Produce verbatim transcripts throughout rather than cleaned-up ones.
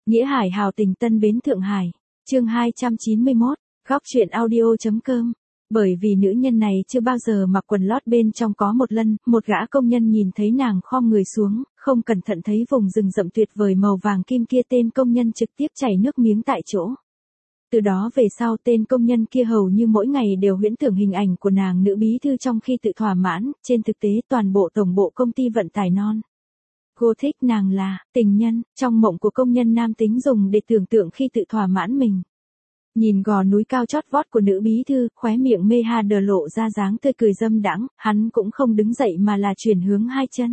Nghĩa Hải hào tình Tân Bến Thượng Hải. Chương hai trăm chín mươi mốt, góc truyện audio.com. Bởi vì nữ nhân này chưa bao giờ mặc quần lót bên trong có một lân, một gã công nhân nhìn thấy nàng khom người xuống, không cẩn thận thấy vùng rừng rậm tuyệt vời màu vàng kim kia, tên công nhân trực tiếp chảy nước miếng tại chỗ. Từ đó về sau tên công nhân kia hầu như mỗi ngày đều huyễn tưởng hình ảnh của nàng nữ bí thư trong khi tự thỏa mãn, trên thực tế toàn bộ tổng bộ công ty vận tải non. Cô thích nàng là tình nhân, trong mộng của công nhân nam tính dùng để tưởng tượng khi tự thỏa mãn mình. Nhìn gò núi cao chót vót của nữ bí thư, khóe miệng mê ha đờ lộ ra dáng tươi cười dâm đãng, hắn cũng không đứng dậy mà là chuyển hướng hai chân.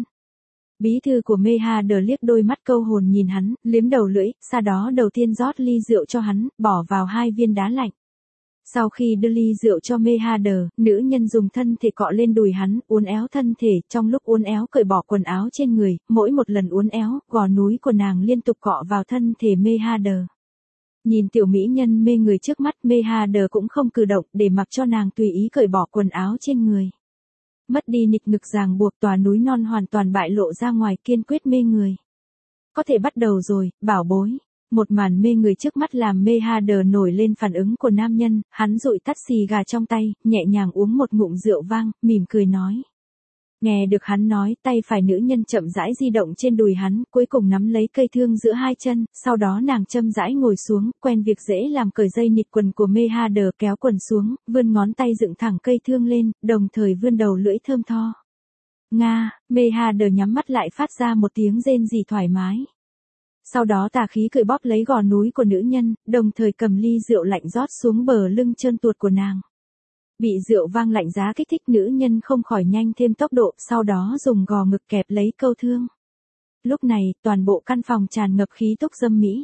Bí thư của mê ha đờ liếc đôi mắt câu hồn nhìn hắn, liếm đầu lưỡi, sau đó đầu tiên rót ly rượu cho hắn, bỏ vào hai viên đá lạnh. Sau khi đưa ly rượu cho mê ha đờ, nữ nhân dùng thân thể cọ lên đùi hắn, uốn éo thân thể, trong lúc uốn éo cởi bỏ quần áo trên người, mỗi một lần uốn éo, gò núi của nàng liên tục cọ vào thân thể mê ha đờ. Nhìn tiểu mỹ nhân mê người trước mắt, mê ha đờ cũng không cử động để mặc cho nàng tùy ý cởi bỏ quần áo trên người. Mất đi nịch ngực ràng buộc, tòa núi non hoàn toàn bại lộ ra ngoài, kiên quyết mê người. Có thể bắt đầu rồi, bảo bối. Một màn mê người trước mắt làm mê ha đờ nổi lên phản ứng của nam nhân, hắn dụi tắt xì gà trong tay, nhẹ nhàng uống một ngụm rượu vang, mỉm cười nói. Nghe được hắn nói, tay phải nữ nhân chậm rãi di động trên đùi hắn, cuối cùng nắm lấy cây thương giữa hai chân, sau đó nàng chậm rãi ngồi xuống, quen việc dễ làm cởi dây nịt quần của mê ha đờ, kéo quần xuống, vươn ngón tay dựng thẳng cây thương lên, đồng thời vươn đầu lưỡi thơm tho. Nga, mê ha đờ nhắm mắt lại phát ra một tiếng rên rỉ thoải mái. Sau đó tà khí cười bóp lấy gò núi của nữ nhân, đồng thời cầm ly rượu lạnh rót xuống bờ lưng trơn tuột của nàng. Bị rượu vang lạnh giá kích thích, nữ nhân không khỏi nhanh thêm tốc độ, sau đó dùng gò ngực kẹp lấy câu thương. Lúc này, toàn bộ căn phòng tràn ngập khí túc dâm mỹ.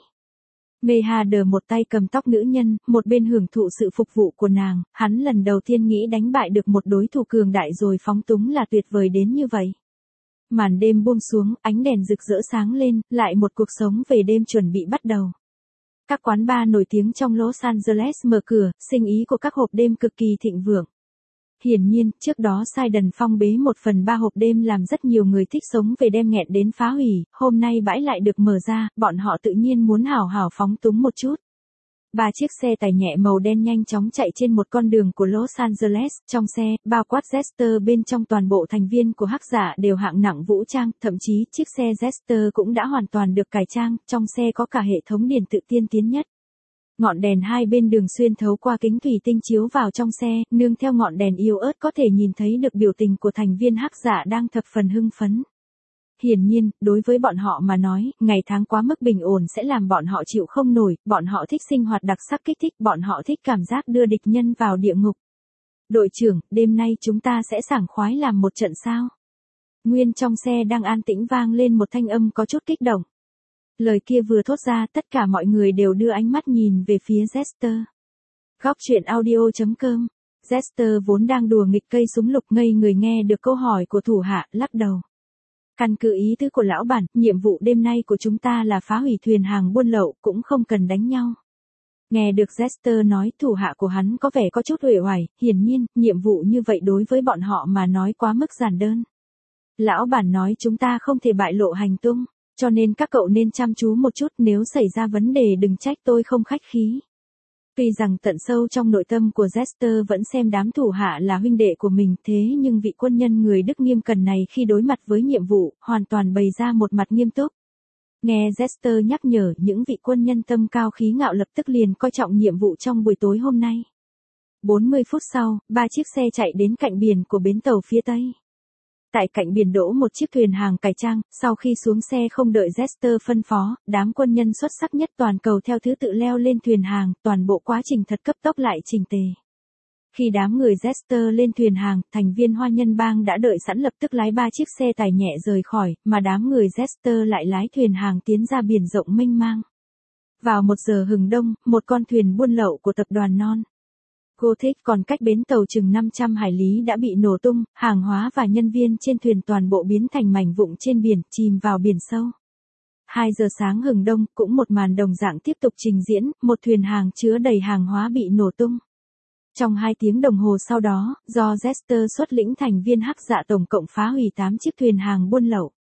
Mê ha đờ một tay cầm tóc nữ nhân, một bên hưởng thụ sự phục vụ của nàng, hắn lần đầu tiên nghĩ đánh bại được một đối thủ cường đại rồi phóng túng là tuyệt vời đến như vậy. Màn đêm buông xuống, ánh đèn rực rỡ sáng lên, lại một cuộc sống về đêm chuẩn bị bắt đầu. Các quán bar nổi tiếng trong Los Angeles mở cửa, sinh ý của các hộp đêm cực kỳ thịnh vượng. Hiển nhiên, trước đó Sidon phong bế một phần ba hộp đêm làm rất nhiều người thích sống về đêm nghẹn đến phá hủy, hôm nay bãi lại được mở ra, bọn họ tự nhiên muốn hào hào phóng túng một chút. Ba chiếc xe tải nhẹ màu đen nhanh chóng chạy trên một con đường của Los Angeles, trong xe, bao quát Jester bên trong toàn bộ thành viên của Hắc Giả đều hạng nặng vũ trang, thậm chí chiếc xe Jester cũng đã hoàn toàn được cải trang, trong xe có cả hệ thống điện tự tiên tiến nhất. Ngọn đèn hai bên đường xuyên thấu qua kính thủy tinh chiếu vào trong xe, nương theo ngọn đèn yếu ớt có thể nhìn thấy được biểu tình của thành viên Hắc Giả đang thập phần hưng phấn. Hiển nhiên, đối với bọn họ mà nói, ngày tháng quá mức bình ổn sẽ làm bọn họ chịu không nổi, bọn họ thích sinh hoạt đặc sắc kích thích, bọn họ thích cảm giác đưa địch nhân vào địa ngục. Đội trưởng, đêm nay chúng ta sẽ sảng khoái làm một trận sao? Nguyên trong xe đang an tĩnh vang lên một thanh âm có chút kích động. Lời kia vừa thốt ra, tất cả mọi người đều đưa ánh mắt nhìn về phía Jester. Góc truyện audio.com. Jester vốn đang đùa nghịch cây súng lục ngây người nghe được câu hỏi của thủ hạ, lắc đầu. Căn cứ ý tứ của lão bản, nhiệm vụ đêm nay của chúng ta là phá hủy thuyền hàng buôn lậu, cũng không cần đánh nhau. Nghe được Jester nói, thủ hạ của hắn có vẻ có chút uể oải, hiển nhiên, nhiệm vụ như vậy đối với bọn họ mà nói quá mức giản đơn. Lão bản nói chúng ta không thể bại lộ hành tung, cho nên các cậu nên chăm chú một chút, nếu xảy ra vấn đề đừng trách tôi không khách khí. Tuy rằng tận sâu trong nội tâm của Jester vẫn xem đám thủ hạ là huynh đệ của mình, thế nhưng vị quân nhân người Đức nghiêm cẩn này khi đối mặt với nhiệm vụ, hoàn toàn bày ra một mặt nghiêm túc. Nghe Jester nhắc nhở, những vị quân nhân tâm cao khí ngạo lập tức liền coi trọng nhiệm vụ trong buổi tối hôm nay. bốn mươi phút sau, ba chiếc xe chạy đến cạnh biển của bến tàu phía Tây. Tại cạnh biển đỗ một chiếc thuyền hàng cải trang, sau khi xuống xe không đợi Jester phân phó, đám quân nhân xuất sắc nhất toàn cầu theo thứ tự leo lên thuyền hàng, toàn bộ quá trình thật cấp tốc lại chỉnh tề. Khi đám người Jester lên thuyền hàng, thành viên Hoa Nhân Bang đã đợi sẵn lập tức lái ba chiếc xe tải nhẹ rời khỏi, mà đám người Jester lại lái thuyền hàng tiến ra biển rộng mênh mang. Vào một giờ hừng đông, một con thuyền buôn lậu của tập đoàn non. Gothic còn cách bến tàu chừng năm trăm hải lý đã bị nổ tung, hàng hóa và nhân viên trên thuyền toàn bộ biến thành mảnh vụn trên biển, chìm vào biển sâu. hai giờ sáng hừng đông, cũng một màn đồng dạng tiếp tục trình diễn, một thuyền hàng chứa đầy hàng hóa bị nổ tung. Trong hai tiếng đồng hồ sau đó, do Jester xuất lĩnh thành viên Hắc Dạ tổng cộng phá hủy tám chiếc thuyền hàng buôn lậu.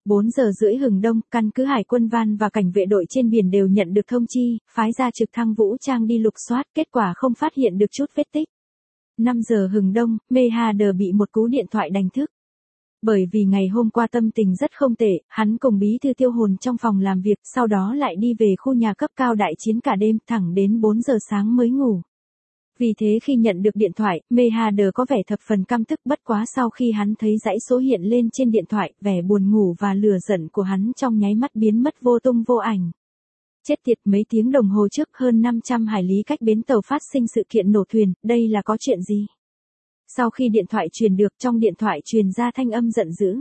bốn giờ rưỡi hừng đông, căn cứ hải quân van và cảnh vệ đội trên biển đều nhận được thông chi, phái ra trực thăng vũ trang đi lục soát, kết quả không phát hiện được chút vết tích. năm giờ hừng đông, Mehader bị một cú điện thoại đánh thức. Bởi vì ngày hôm qua tâm tình rất không tệ, hắn cùng bí thư Tiêu Hồn trong phòng làm việc, sau đó lại đi về khu nhà cấp cao đại chiến cả đêm, thẳng đến bốn giờ sáng mới ngủ. Vì thế khi nhận được điện thoại, Mehader có vẻ thập phần căm tức, bất quá sau khi hắn thấy dãy số hiện lên trên điện thoại, vẻ buồn ngủ và lửa giận của hắn trong nháy mắt biến mất vô tung vô ảnh. Chết tiệt, mấy tiếng đồng hồ trước, hơn năm trăm hải lý cách bến tàu phát sinh sự kiện nổ thuyền, đây là có chuyện gì? Sau khi điện thoại truyền được, trong điện thoại truyền ra thanh âm giận dữ.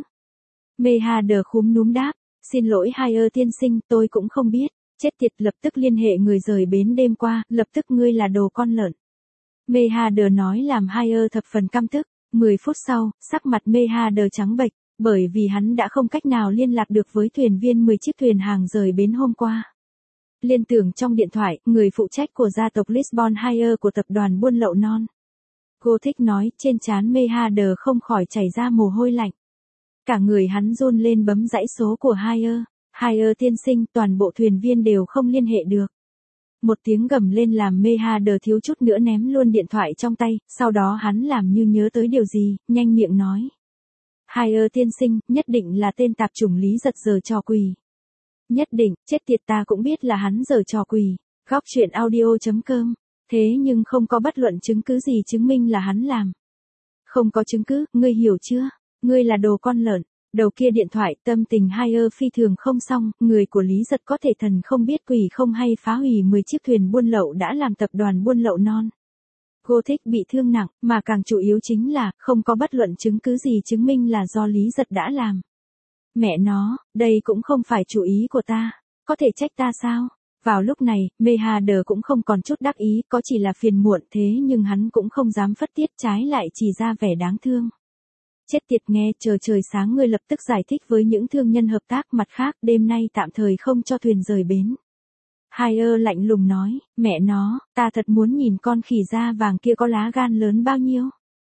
Mehader khúm núm đáp, xin lỗi Hire tiên sinh, tôi cũng không biết. Chết tiệt, lập tức liên hệ người rời bến đêm qua, lập tức, ngươi là đồ con lợn. Mehader nói làm Hire thập phần căm tức. mười phút sau, sắc mặt Mehader trắng bệch, bởi vì hắn đã không cách nào liên lạc được với thuyền viên mười chiếc thuyền hàng rời bến hôm qua. Liên tưởng trong điện thoại, người phụ trách của gia tộc Lisbon Hire của tập đoàn buôn lậu non. Gothic nói, trên trán Mehader không khỏi chảy ra mồ hôi lạnh. Cả người hắn run lên bấm dãy số của Hire. Hire tiên sinh, toàn bộ thuyền viên đều không liên hệ được. Một tiếng gầm lên làm Mehader thiếu chút nữa ném luôn điện thoại trong tay, sau đó hắn làm như nhớ tới điều gì, nhanh miệng nói. Hire tiên sinh, nhất định là tên tạp chủng Lý Giật giở trò quỷ. Nhất định, chết tiệt, ta cũng biết là hắn giở trò quỷ. Góc truyện audio chấm com. Thế nhưng không có bất luận chứng cứ gì chứng minh là hắn làm. Không có chứng cứ, ngươi hiểu chưa? Ngươi là đồ con lợn. Đầu kia điện thoại, tâm tình Hire phi thường không xong, người của Lý Giật có thể thần không biết quỷ không hay phá hủy mười chiếc thuyền buôn lậu đã làm tập đoàn buôn lậu non. Gothic bị thương nặng, mà càng chủ yếu chính là, không có bất luận chứng cứ gì chứng minh là do Lý Giật đã làm. Mẹ nó, đây cũng không phải chủ ý của ta. Có thể trách ta sao? Vào lúc này, Mehader cũng không còn chút đắc ý, có chỉ là phiền muộn, thế nhưng hắn cũng không dám phất tiết, trái lại chỉ ra vẻ đáng thương. Chết tiệt, nghe, chờ trời sáng ngươi lập tức giải thích với những thương nhân hợp tác, mặt khác, đêm nay tạm thời không cho thuyền rời bến. Hire lạnh lùng nói, mẹ nó, ta thật muốn nhìn con khỉ da vàng kia có lá gan lớn bao nhiêu.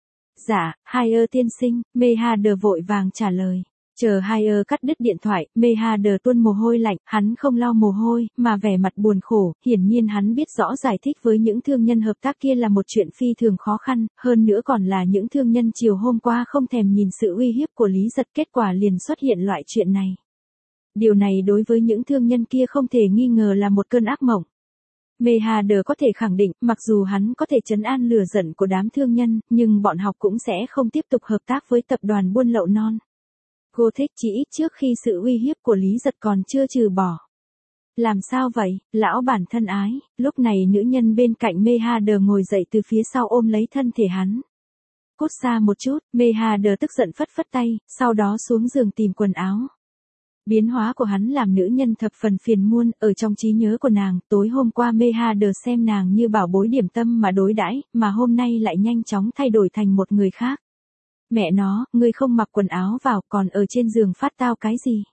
Dạ, Hire tiên sinh, Mehader vội vàng trả lời. Chờ Hire cắt đứt điện thoại, Mehader tuôn mồ hôi lạnh, hắn không lau mồ hôi, mà vẻ mặt buồn khổ, hiển nhiên hắn biết rõ giải thích với những thương nhân hợp tác kia là một chuyện phi thường khó khăn, hơn nữa còn là những thương nhân chiều hôm qua không thèm nhìn sự uy hiếp của Lý Giật, kết quả liền xuất hiện loại chuyện này. Điều này đối với những thương nhân kia không thể nghi ngờ là một cơn ác mộng. Mehader có thể khẳng định, mặc dù hắn có thể trấn an lửa giận của đám thương nhân, nhưng bọn họ cũng sẽ không tiếp tục hợp tác với tập đoàn buôn lậu non. Gothic chỉ ít trước khi sự uy hiếp của Lý Giật còn chưa trừ bỏ. Làm sao vậy, lão bản thân ái, lúc này nữ nhân bên cạnh Mehader ngồi dậy từ phía sau ôm lấy thân thể hắn. Cút xa một chút, Mehader tức giận phất phất tay, sau đó xuống giường tìm quần áo. Biến hóa của hắn làm nữ nhân thập phần phiền muôn, ở trong trí nhớ của nàng, tối hôm qua Mehader xem nàng như bảo bối điểm tâm mà đối đãi, mà hôm nay lại nhanh chóng thay đổi thành một người khác. Mẹ nó, ngươi không mặc quần áo vào, còn ở trên giường phát tao cái gì?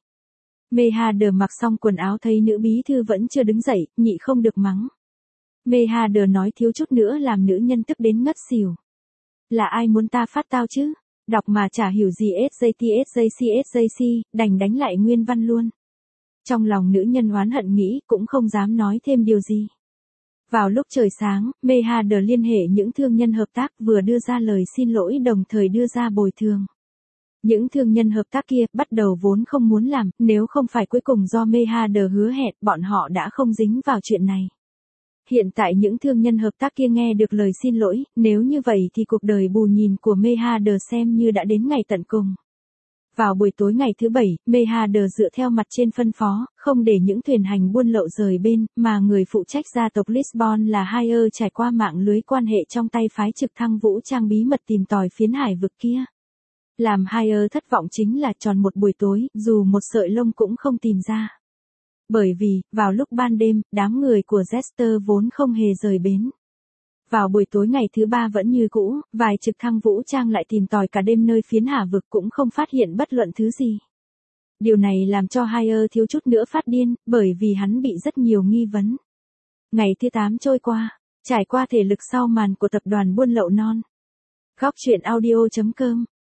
Mehader mặc xong quần áo thấy nữ bí thư vẫn chưa đứng dậy, nhị không được mắng. Mehader nói thiếu chút nữa làm nữ nhân tức đến ngất xỉu. Là ai muốn ta phát tao chứ? Đọc mà chả hiểu gì ét gi tê ét gi xê ét gi xê, đành đánh lại nguyên văn luôn. Trong lòng nữ nhân oán hận nghĩ, cũng không dám nói thêm điều gì. Vào lúc trời sáng, Mehader liên hệ những thương nhân hợp tác vừa đưa ra lời xin lỗi đồng thời đưa ra bồi thường. Những thương nhân hợp tác kia bắt đầu vốn không muốn làm, nếu không phải cuối cùng do Mehader hứa hẹn, bọn họ đã không dính vào chuyện này. Hiện tại những thương nhân hợp tác kia nghe được lời xin lỗi, nếu như vậy thì cuộc đời bù nhìn của Mehader xem như đã đến ngày tận cùng. Vào buổi tối ngày thứ bảy, Mehader dựa theo mặt trên phân phó, không để những thuyền hành buôn lậu rời bên, mà người phụ trách gia tộc Lisbon là Hire trải qua mạng lưới quan hệ trong tay phái trực thăng vũ trang bí mật tìm tòi phiến hải vực kia. Làm Hire thất vọng chính là tròn một buổi tối, dù một sợi lông cũng không tìm ra. Bởi vì, vào lúc ban đêm, đám người của Jester vốn không hề rời bến. Vào buổi tối ngày thứ ba vẫn như cũ, vài trực thăng vũ trang lại tìm tòi cả đêm nơi phiến hải vực cũng không phát hiện bất luận thứ gì. Điều này làm cho Hire thiếu chút nữa phát điên, bởi vì hắn bị rất nhiều nghi vấn. Ngày thứ tám trôi qua, trải qua thể lực sau màn của tập đoàn buôn lậu non. Góc truyện audio chấm com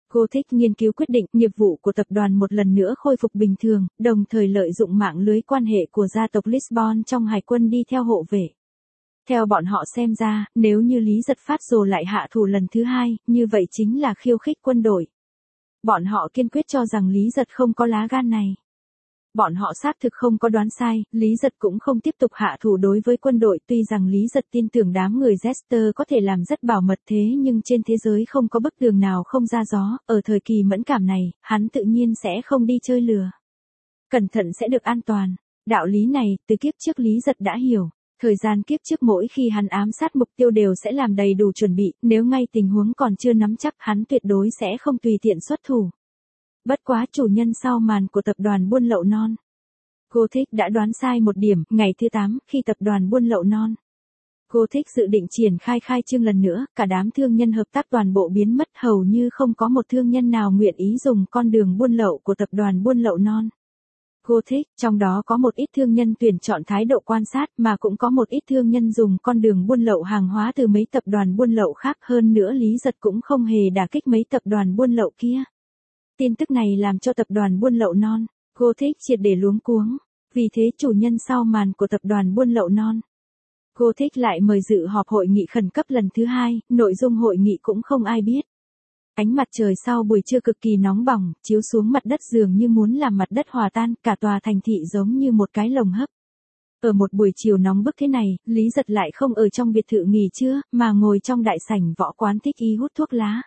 Gothic nghiên cứu quyết định nghiệp vụ của tập đoàn một lần nữa khôi phục bình thường, đồng thời lợi dụng mạng lưới quan hệ của gia tộc Lisbon trong hải quân đi theo hộ vệ. Theo bọn họ xem ra, nếu như Lý Giật phát rồ lại hạ thủ lần thứ hai, như vậy chính là khiêu khích quân đội. Bọn họ kiên quyết cho rằng Lý Giật không có lá gan này. Bọn họ xác thực không có đoán sai, Lý Giật cũng không tiếp tục hạ thủ đối với quân đội, tuy rằng Lý Giật tin tưởng đám người Jester có thể làm rất bảo mật thế nhưng trên thế giới không có bức tường nào không ra gió, ở thời kỳ mẫn cảm này, hắn tự nhiên sẽ không đi chơi lừa. Cẩn thận sẽ được an toàn. Đạo lý này, từ kiếp trước Lý Giật đã hiểu. Thời gian kiếp trước mỗi khi hắn ám sát mục tiêu đều sẽ làm đầy đủ chuẩn bị, nếu ngay tình huống còn chưa nắm chắc hắn tuyệt đối sẽ không tùy tiện xuất thủ. Bất quá chủ nhân sau màn của tập đoàn buôn lậu non. Gothic đã đoán sai một điểm, ngày thứ tám, khi tập đoàn buôn lậu non. Gothic dự định triển khai khai trương lần nữa, cả đám thương nhân hợp tác toàn bộ biến mất, hầu như không có một thương nhân nào nguyện ý dùng con đường buôn lậu của tập đoàn buôn lậu non. Gothic, trong đó có một ít thương nhân tuyển chọn thái độ quan sát mà cũng có một ít thương nhân dùng con đường buôn lậu hàng hóa từ mấy tập đoàn buôn lậu khác, hơn nữa Lý Giật cũng không hề đả kích mấy tập đoàn buôn lậu kia. Tin tức này làm cho tập đoàn buôn lậu non, Gothic triệt để luống cuống, vì thế chủ nhân sau màn của tập đoàn buôn lậu non. Gothic lại mời dự họp hội nghị khẩn cấp lần thứ hai, nội dung hội nghị cũng không ai biết. Ánh mặt trời sau buổi trưa cực kỳ nóng bỏng, chiếu xuống mặt đất dường như muốn làm mặt đất hòa tan, cả tòa thành thị giống như một cái lồng hấp. Ở một buổi chiều nóng bức thế này, Lý Giật lại không ở trong biệt thự nghỉ trưa, mà ngồi trong đại sảnh võ quán thích ý hút thuốc lá.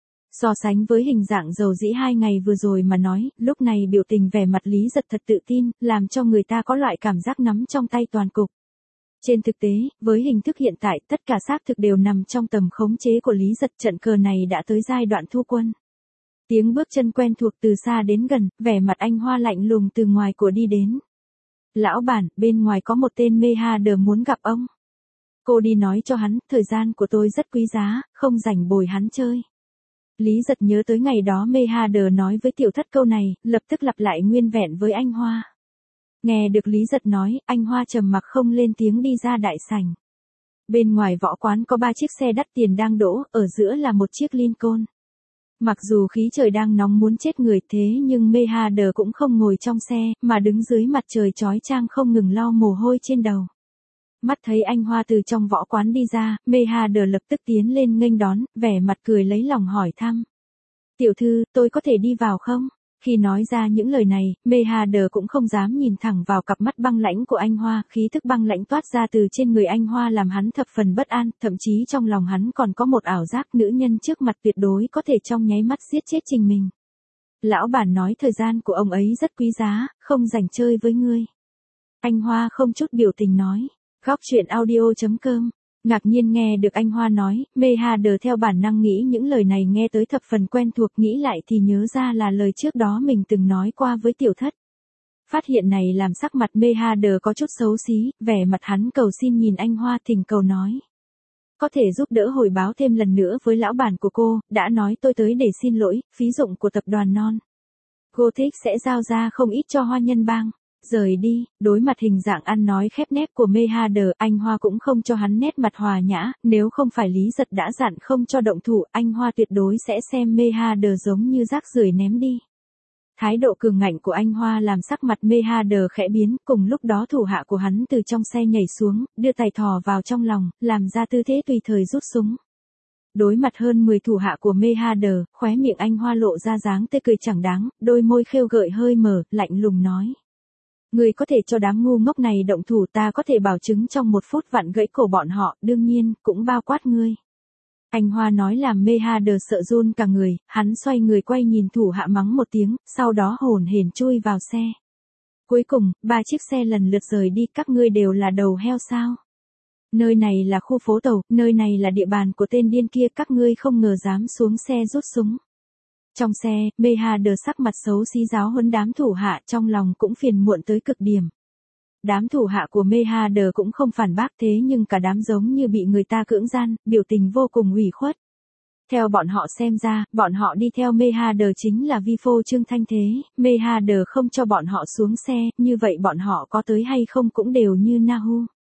So sánh với hình dạng dầu dĩ hai ngày vừa rồi mà nói, lúc này biểu tình vẻ mặt Lý Giật thật tự tin, làm cho người ta có loại cảm giác nắm trong tay toàn cục. Trên thực tế, với hình thức hiện tại, tất cả xác thực đều nằm trong tầm khống chế của Lý Giật, trận cờ này đã tới giai đoạn thu quân. Tiếng bước chân quen thuộc từ xa đến gần, vẻ mặt anh Hoa lạnh lùng từ ngoài của đi đến. Lão bản, bên ngoài có một tên mê ha đờ muốn gặp ông. Cô đi nói cho hắn, thời gian của tôi rất quý giá, không rảnh bồi hắn chơi. Lý Giật nhớ tới ngày đó mê ha đờ nói với tiểu thất câu này, lập tức lặp lại nguyên vẹn với anh Hoa. Nghe được Lý Giật nói, anh Hoa trầm mặc không lên tiếng đi ra đại sảnh. Bên ngoài võ quán có ba chiếc xe đắt tiền đang đỗ, ở giữa là một chiếc Lincoln. Mặc dù khí trời đang nóng muốn chết người thế nhưng mê ha đờ cũng không ngồi trong xe, mà đứng dưới mặt trời chói chang không ngừng lau mồ hôi trên đầu. Mắt thấy anh Hoa từ trong võ quán đi ra, mê ha đờ lập tức tiến lên nghênh đón, vẻ mặt cười lấy lòng hỏi thăm. Tiểu thư, tôi có thể đi vào không? Khi nói ra những lời này, mê ha đờ cũng không dám nhìn thẳng vào cặp mắt băng lãnh của anh Hoa, khí thức băng lãnh toát ra từ trên người anh Hoa làm hắn thập phần bất an, thậm chí trong lòng hắn còn có một ảo giác nữ nhân trước mặt tuyệt đối có thể trong nháy mắt giết chết trình mình. Lão bản nói thời gian của ông ấy rất quý giá, không rảnh chơi với ngươi. Anh Hoa không chút biểu tình nói. Góc truyện audio chấm com. Ngạc nhiên nghe được anh Hoa nói, mê ha đờ theo bản năng nghĩ những lời này nghe tới thập phần quen thuộc, nghĩ lại thì nhớ ra là lời trước đó mình từng nói qua với tiểu thất. Phát hiện này làm sắc mặt mê ha đờ có chút xấu xí, vẻ mặt hắn cầu xin nhìn anh Hoa, thỉnh cầu nói. Có thể giúp đỡ hồi báo thêm lần nữa với lão bản của cô, đã nói tôi tới để xin lỗi, phí dụng của tập đoàn non. Gothic sẽ giao ra không ít cho Hoa Nhân Bang. Rời đi, đối mặt hình dạng ăn nói khép nép của mê ha đờ, anh Hoa cũng không cho hắn nét mặt hòa nhã, nếu không phải Lý Giật đã dặn không cho động thủ, anh Hoa tuyệt đối sẽ xem mê ha đờ giống như rác rưởi ném đi. Thái độ cường ngạnh của anh Hoa làm sắc mặt mê ha đờ khẽ biến, cùng lúc đó thủ hạ của hắn từ trong xe nhảy xuống, đưa tay thò vào trong lòng, làm ra tư thế tùy thời rút súng. Đối mặt hơn mười thủ hạ của mê ha đờ, khóe miệng anh Hoa lộ ra dáng tươi cười chẳng đáng, đôi môi khêu gợi hơi mở, lạnh lùng nói. Người có thể cho đám ngu ngốc này động thủ, ta có thể bảo chứng trong một phút vặn gãy cổ bọn họ, đương nhiên, cũng bao quát ngươi. Anh Hoa nói làm mê ha đờ sợ run cả người, hắn xoay người quay nhìn thủ hạ mắng một tiếng, sau đó hồn hển chui vào xe. Cuối cùng, ba chiếc xe lần lượt rời đi, các ngươi đều là đầu heo sao? Nơi này là khu phố tàu, nơi này là địa bàn của tên điên kia, các ngươi không ngờ dám xuống xe rút súng. Trong xe, mê ha đờ sắc mặt xấu xí giáo huấn đám thủ hạ, trong lòng cũng phiền muộn tới cực điểm. Đám thủ hạ của mê ha đờ cũng không phản bác thế nhưng cả đám giống như bị người ta cưỡng gian, biểu tình vô cùng ủy khuất. Theo bọn họ xem ra, bọn họ đi theo mê ha đờ chính là vi phô trương thanh thế, mê ha đờ không cho bọn họ xuống xe, như vậy bọn họ có tới hay không cũng đều như Nahu.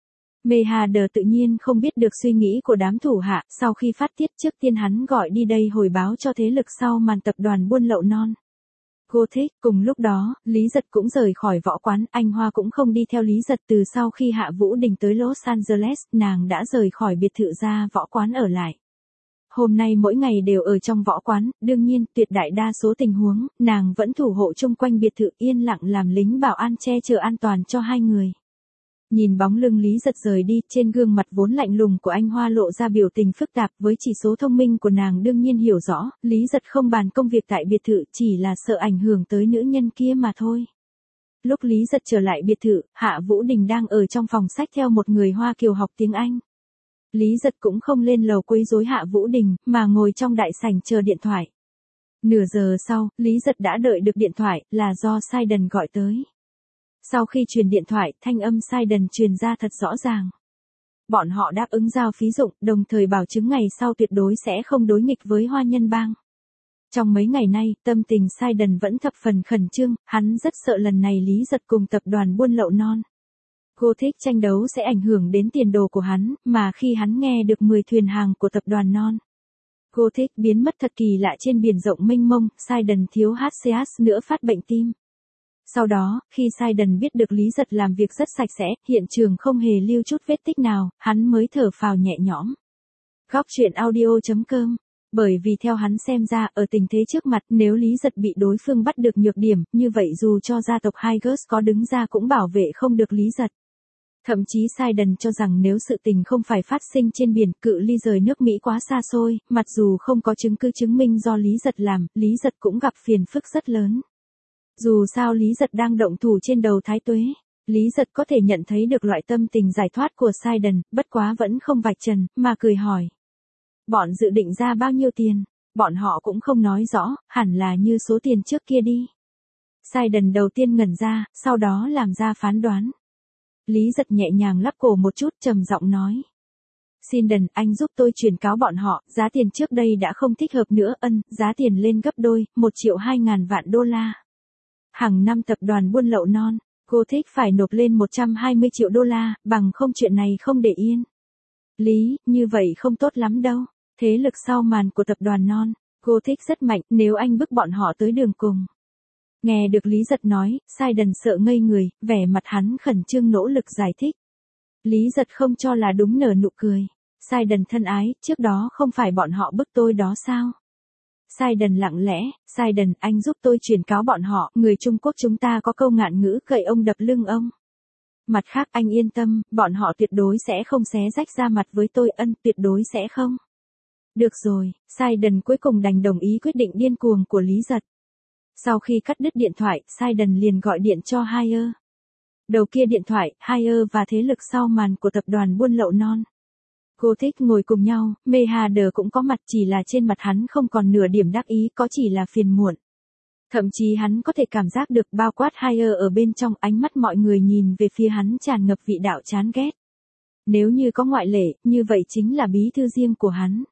Mehader tự nhiên không biết được suy nghĩ của đám thủ hạ, sau khi phát tiết trước tiên hắn gọi đi đây hồi báo cho thế lực sau màn tập đoàn buôn lậu non. Gothic, cùng lúc đó, Lý Giật cũng rời khỏi võ quán, anh Hoa cũng không đi theo Lý Giật từ sau khi Hạ Vũ Đình tới Los Angeles, nàng đã rời khỏi biệt thự ra võ quán ở lại. Hôm nay mỗi ngày đều ở trong võ quán, đương nhiên, tuyệt đại đa số tình huống, nàng vẫn thủ hộ chung quanh biệt thự yên lặng làm lính bảo an che chở an toàn cho hai người. Nhìn bóng lưng Lý Giật rời đi, trên gương mặt vốn lạnh lùng của anh Hoa lộ ra biểu tình phức tạp, với chỉ số thông minh của nàng đương nhiên hiểu rõ, Lý Giật không bàn công việc tại biệt thự, chỉ là sợ ảnh hưởng tới nữ nhân kia mà thôi. Lúc Lý Giật trở lại biệt thự, Hạ Vũ Đình đang ở trong phòng sách theo một người Hoa Kiều học tiếng Anh. Lý Giật cũng không lên lầu quấy rối Hạ Vũ Đình, mà ngồi trong đại sảnh chờ điện thoại. Nửa giờ sau, Lý Giật đã đợi được điện thoại, là do Saiden gọi tới. Sau khi truyền điện thoại, thanh âm Saiden truyền ra thật rõ ràng. Bọn họ đáp ứng giao phí dụng, đồng thời bảo chứng ngày sau tuyệt đối sẽ không đối nghịch với Hoa Nhân Bang. Trong mấy ngày nay, tâm tình Saiden vẫn thập phần khẩn trương, hắn rất sợ lần này Lý Giật cùng tập đoàn buôn lậu non Gothic tranh đấu sẽ ảnh hưởng đến tiền đồ của hắn, mà khi hắn nghe được mười thuyền hàng của tập đoàn non Gothic biến mất thật kỳ lạ trên biển rộng mênh mông, Saiden thiếu hát xê ét nữa phát bệnh tim. Sau đó, khi Saiden biết được Lý Giật làm việc rất sạch sẽ, hiện trường không hề lưu chút vết tích nào, hắn mới thở phào nhẹ nhõm. Góc truyện audio chấm com. Bởi vì theo hắn xem ra, ở tình thế trước mặt, nếu Lý Giật bị đối phương bắt được nhược điểm, như vậy dù cho gia tộc Higers có đứng ra cũng bảo vệ không được Lý Giật. Thậm chí Saiden cho rằng nếu sự tình không phải phát sinh trên biển, cự ly rời nước Mỹ quá xa xôi, mặc dù không có chứng cứ chứng minh do Lý Giật làm, Lý Giật cũng gặp phiền phức rất lớn. Dù sao Lý Giật đang động thủ trên đầu Thái Tuế, Lý Giật có thể nhận thấy được loại tâm tình giải thoát của Saiden, bất quá vẫn không vạch trần, mà cười hỏi. Bọn dự định ra bao nhiêu tiền? Bọn họ cũng không nói rõ, hẳn là như số tiền trước kia đi. Saiden đầu tiên ngẩn ra, sau đó làm ra phán đoán. Lý Giật nhẹ nhàng lắc cổ một chút, trầm giọng nói. Saiden, anh giúp tôi truyền cáo bọn họ, giá tiền trước đây đã không thích hợp nữa, ân, giá tiền lên gấp đôi, một triệu hai ngàn vạn đô la. Hàng năm tập đoàn buôn lậu non Gothic phải nộp lên một trăm hai mươi triệu đô la, bằng không chuyện này không để yên. Lý, như vậy không tốt lắm đâu. Thế lực sau màn của tập đoàn non Gothic rất mạnh, nếu anh bức bọn họ tới đường cùng. Nghe được Lý Giật nói, Saiden sợ ngây người, vẻ mặt hắn khẩn trương nỗ lực giải thích. Lý Giật không cho là đúng nở nụ cười. Saiden thân ái, trước đó không phải bọn họ bức tôi đó sao? Saiden lặng lẽ, Saiden, anh giúp tôi truyền cáo bọn họ, người Trung Quốc chúng ta có câu ngạn ngữ cậy ông đập lưng ông. Mặt khác anh yên tâm, bọn họ tuyệt đối sẽ không xé rách ra mặt với tôi, ân, tuyệt đối sẽ không. Được rồi, Saiden cuối cùng đành đồng ý quyết định điên cuồng của Lý Giật. Sau khi cắt đứt điện thoại, Saiden liền gọi điện cho Haier. Đầu kia điện thoại, Haier và thế lực sau màn của tập đoàn buôn lậu non Gothic ngồi cùng nhau, Mehader cũng có mặt, chỉ là trên mặt hắn không còn nửa điểm đắc ý, có chỉ là phiền muộn. Thậm chí hắn có thể cảm giác được bao quát Haier ở bên trong, ánh mắt mọi người nhìn về phía hắn tràn ngập vị đạo chán ghét. Nếu như có ngoại lệ, như vậy chính là bí thư riêng của hắn.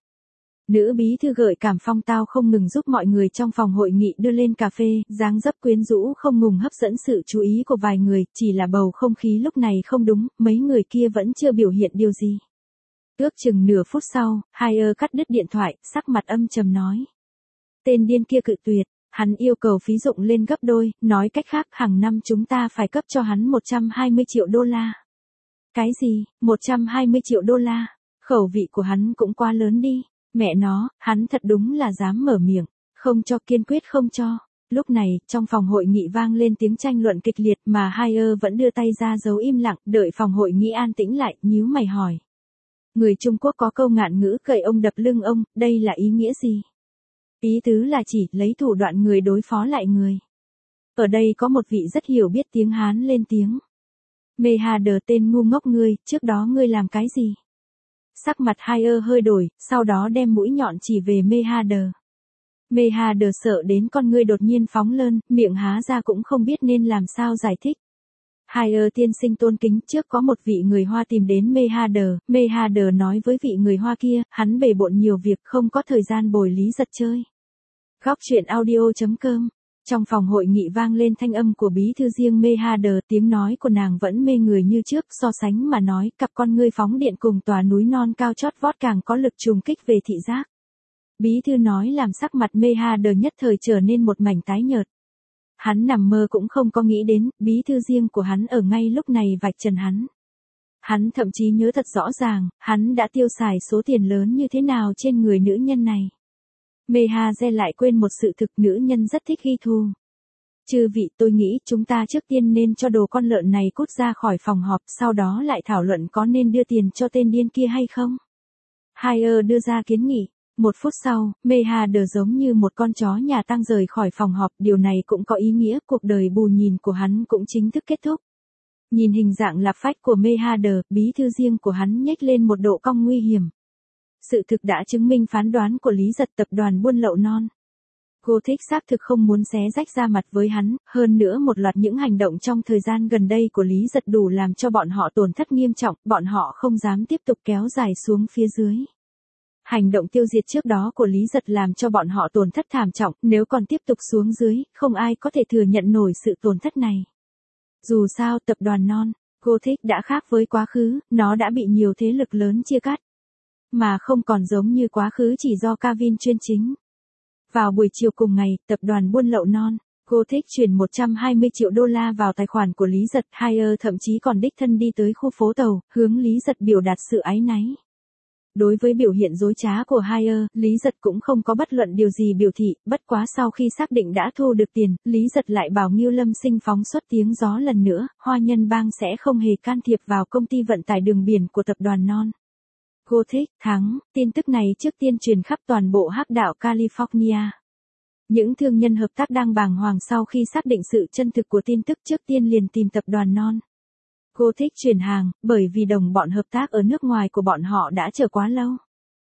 Nữ bí thư gợi cảm phong tao không ngừng giúp mọi người trong phòng hội nghị đưa lên cà phê, dáng dấp quyến rũ không ngừng hấp dẫn sự chú ý của vài người, chỉ là bầu không khí lúc này không đúng, mấy người kia vẫn chưa biểu hiện điều gì. Ước chừng nửa phút sau, Haier cắt đứt điện thoại, sắc mặt âm trầm nói. Tên điên kia cự tuyệt, hắn yêu cầu phí dụng lên gấp đôi, nói cách khác hàng năm chúng ta phải cấp cho hắn một trăm hai mươi triệu đô la. Cái gì, một trăm hai mươi triệu đô la? Khẩu vị của hắn cũng quá lớn đi. Mẹ nó, hắn thật đúng là dám mở miệng, không cho, kiên quyết không cho. Lúc này, trong phòng hội nghị vang lên tiếng tranh luận kịch liệt mà Haier vẫn đưa tay ra giấu im lặng, đợi phòng hội nghị an tĩnh lại, nhíu mày hỏi. Người Trung Quốc có câu ngạn ngữ cậy ông đập lưng ông, đây là ý nghĩa gì? Ý tứ là chỉ lấy thủ đoạn người đối phó lại người. Ở đây có một vị rất hiểu biết tiếng Hán lên tiếng. Mehader, tên ngu ngốc ngươi, trước đó ngươi làm cái gì? Sắc mặt Haier hơi đổi, sau đó đem mũi nhọn chỉ về Mehader. Mehader sợ đến con ngươi đột nhiên phóng lên, miệng há ra cũng không biết nên làm sao giải thích. Haier tiên sinh tôn kính, trước có một vị người Hoa tìm đến Mehader, Mehader nói với vị người Hoa kia, hắn bề bộn nhiều việc không có thời gian bồi Lý Giật chơi. Góc truyện audio chấm com Trong phòng hội nghị vang lên thanh âm của bí thư riêng Mehader, tiếng nói của nàng vẫn mê người như trước, so sánh mà nói, cặp con ngươi phóng điện cùng tòa núi non cao chót vót càng có lực trùng kích về thị giác. Bí thư nói làm sắc mặt Mehader nhất thời trở nên một mảnh tái nhợt. Hắn nằm mơ cũng không có nghĩ đến, bí thư riêng của hắn ở ngay lúc này vạch trần hắn. Hắn thậm chí nhớ thật rõ ràng, hắn đã tiêu xài số tiền lớn như thế nào trên người nữ nhân này. Mehader lại quên một sự thực, nữ nhân rất thích ghi thu. Chư vị, tôi nghĩ chúng ta trước tiên nên cho đồ con lợn này cút ra khỏi phòng họp, sau đó lại thảo luận có nên đưa tiền cho tên điên kia hay không. Haier đưa ra kiến nghị. Một phút sau, Mehader giống như một con chó nhà tang rời khỏi phòng họp, điều này cũng có ý nghĩa, cuộc đời bù nhìn của hắn cũng chính thức kết thúc. Nhìn hình dạng lạp phách của Mehader, bí thư riêng của hắn nhếch lên một độ cong nguy hiểm. Sự thực đã chứng minh phán đoán của Lý Giật, tập đoàn buôn lậu non. Gothic xác thực không muốn xé rách ra mặt với hắn, hơn nữa một loạt những hành động trong thời gian gần đây của Lý Giật đủ làm cho bọn họ tổn thất nghiêm trọng, bọn họ không dám tiếp tục kéo dài xuống phía dưới. Hành động tiêu diệt trước đó của Lý Giật làm cho bọn họ tổn thất thảm trọng, nếu còn tiếp tục xuống dưới, không ai có thể thừa nhận nổi sự tổn thất này. Dù sao, tập đoàn non, Gothic đã khác với quá khứ, nó đã bị nhiều thế lực lớn chia cắt. Mà không còn giống như quá khứ chỉ do Kavin chuyên chính. Vào buổi chiều cùng ngày, tập đoàn buôn lậu non, Gothic chuyển một trăm hai mươi triệu đô la vào tài khoản của Lý Giật. Haier thậm chí còn đích thân đi tới khu phố tàu, hướng Lý Giật biểu đạt sự áy náy. Đối với biểu hiện dối trá của Haier, Lý Giật cũng không có bất luận điều gì biểu thị, bất quá sau khi xác định đã thu được tiền, Lý Giật lại bảo Ngưu Lâm Sinh phóng xuất tiếng gió lần nữa, Hoa Nhân Bang sẽ không hề can thiệp vào công ty vận tải đường biển của tập đoàn non. Gothic thắng, tin tức này trước tiên truyền khắp toàn bộ hắc đảo California. Những thương nhân hợp tác đang bàng hoàng sau khi xác định sự chân thực của tin tức trước tiên liền tìm tập đoàn non. Gothic chuyển hàng, bởi vì đồng bọn hợp tác ở nước ngoài của bọn họ đã chờ quá lâu.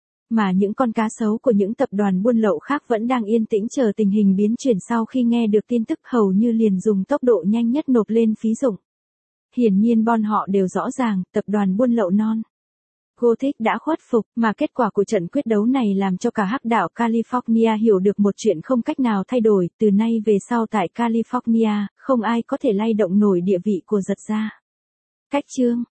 Mà những con cá sấu của những tập đoàn buôn lậu khác vẫn đang yên tĩnh chờ tình hình biến chuyển sau khi nghe được tin tức, hầu như liền dùng tốc độ nhanh nhất nộp lên phí dụng. Hiển nhiên bọn họ đều rõ ràng, tập đoàn buôn lậu non. Gothic đã khuất phục, mà kết quả của trận quyết đấu này làm cho cả hắc đảo California hiểu được một chuyện không cách nào thay đổi, từ nay về sau tại California, không ai có thể lay động nổi địa vị của Giật gia. Cách chương